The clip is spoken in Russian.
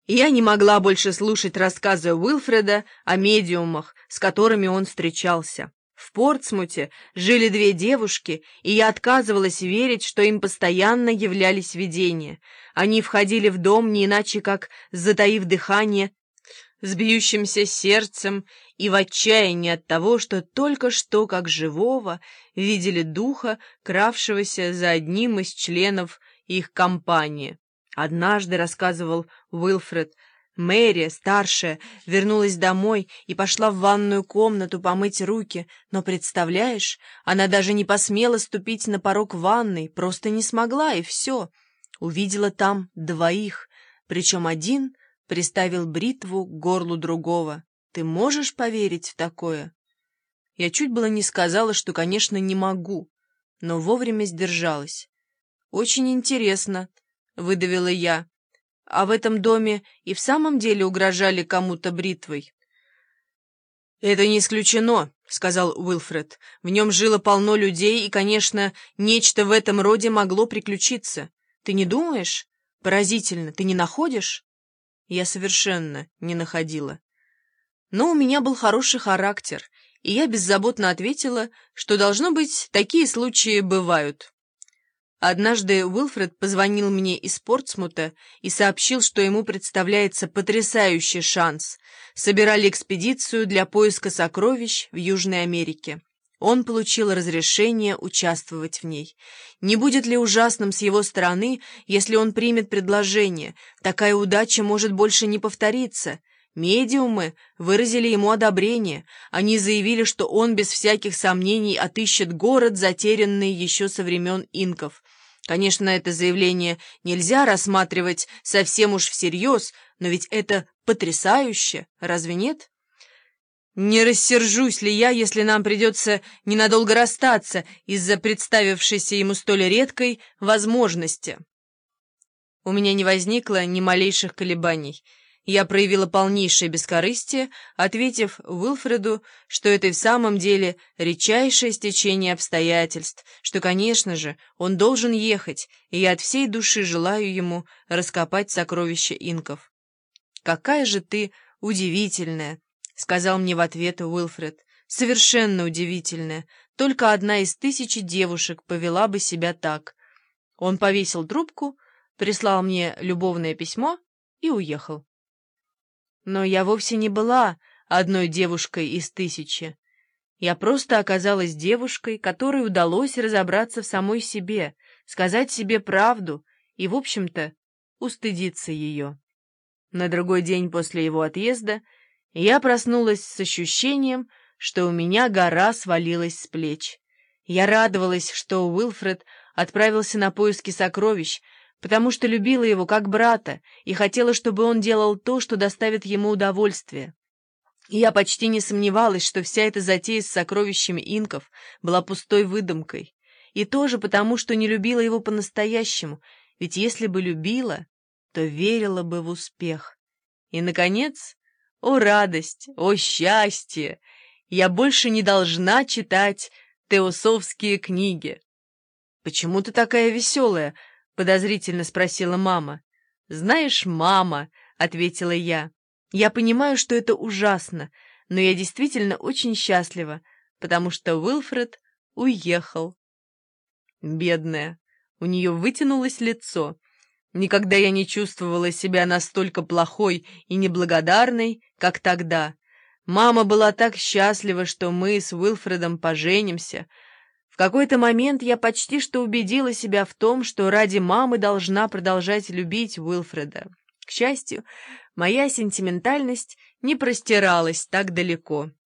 Я не могла больше слушать рассказы Уилфреда о медиумах, с которыми он встречался. В Портсмуте жили две девушки, и я отказывалась верить, что им постоянно являлись видения. Они входили в дом не иначе, как затаив дыхание, с бьющимся сердцем и в отчаянии от того, что только что, как живого, видели духа, кравшегося за одним из членов их компании. Однажды, рассказывал Уилфред, Мэри, старшая, вернулась домой и пошла в ванную комнату помыть руки, но, представляешь, она даже не посмела ступить на порог ванной, просто не смогла, и все. Увидела там двоих, причем один приставил бритву к горлу другого. Ты можешь поверить в такое? Я чуть было не сказала, что, конечно, не могу, но вовремя сдержалась. Очень интересно, — выдавила я. А в этом доме и в самом деле угрожали кому-то бритвой? «Это не исключено», — сказал Уилфред. «В нем жило полно людей, и, конечно, нечто в этом роде могло приключиться. Ты не думаешь? Поразительно, ты не находишь?» Я совершенно не находила. Но у меня был хороший характер, и я беззаботно ответила, что, должно быть, такие случаи бывают. Однажды Уилфред позвонил мне из Портсмута и сообщил, что ему представляется потрясающий шанс. Собирали экспедицию для поиска сокровищ в Южной Америке. Он получил разрешение участвовать в ней. Не будет ли ужасным с его стороны, если он примет предложение? Такая удача может больше не повториться. Медиумы выразили ему одобрение. Они заявили, что он без всяких сомнений отыщет город, затерянный еще со времен инков. Конечно, это заявление нельзя рассматривать совсем уж всерьез, но ведь это потрясающе, разве нет? Не рассержусь ли я, если нам придется ненадолго расстаться из-за представившейся ему столь редкой возможности? У меня не возникло ни малейших колебаний. Я проявила полнейшее бескорыстие, ответив Уилфреду, что это и в самом деле редчайшее стечение обстоятельств, что, конечно же, он должен ехать, и я от всей души желаю ему раскопать сокровища инков. «Какая же ты удивительная!» — сказал мне в ответ Уилфред. «Совершенно удивительная. Только одна из 1000 девушек повела бы себя так». Он повесил трубку, прислал мне любовное письмо и уехал. Но я вовсе не была одной девушкой из 1000. Я просто оказалась девушкой, которой удалось разобраться в самой себе, сказать себе правду и, в общем-то, устыдиться ее. На другой день после его отъезда я проснулась с ощущением, что у меня гора свалилась с плеч. Я радовалась, что Уилфред отправился на поиски сокровищ, потому что любила его как брата и хотела, чтобы он делал то, что доставит ему удовольствие. И я почти не сомневалась, что вся эта затея с сокровищами инков была пустой выдумкой. И тоже потому, что не любила его по-настоящему, ведь если бы любила, то верила бы в успех. И, наконец, о радость, о счастье! Я больше не должна читать теософские книги. «Почему ты такая веселая?» — подозрительно спросила мама. «Знаешь, мама», — ответила я, — «я понимаю, что это ужасно, но я действительно очень счастлива, потому что Уилфред уехал». Бедная, у нее вытянулось лицо. Никогда я не чувствовала себя настолько плохой и неблагодарной, как тогда. Мама была так счастлива, что мы с Уилфредом поженимся. В какой-то момент я почти что убедила себя в том, что ради мамы должна продолжать любить Уилфреда. К счастью, моя сентиментальность не простиралась так далеко.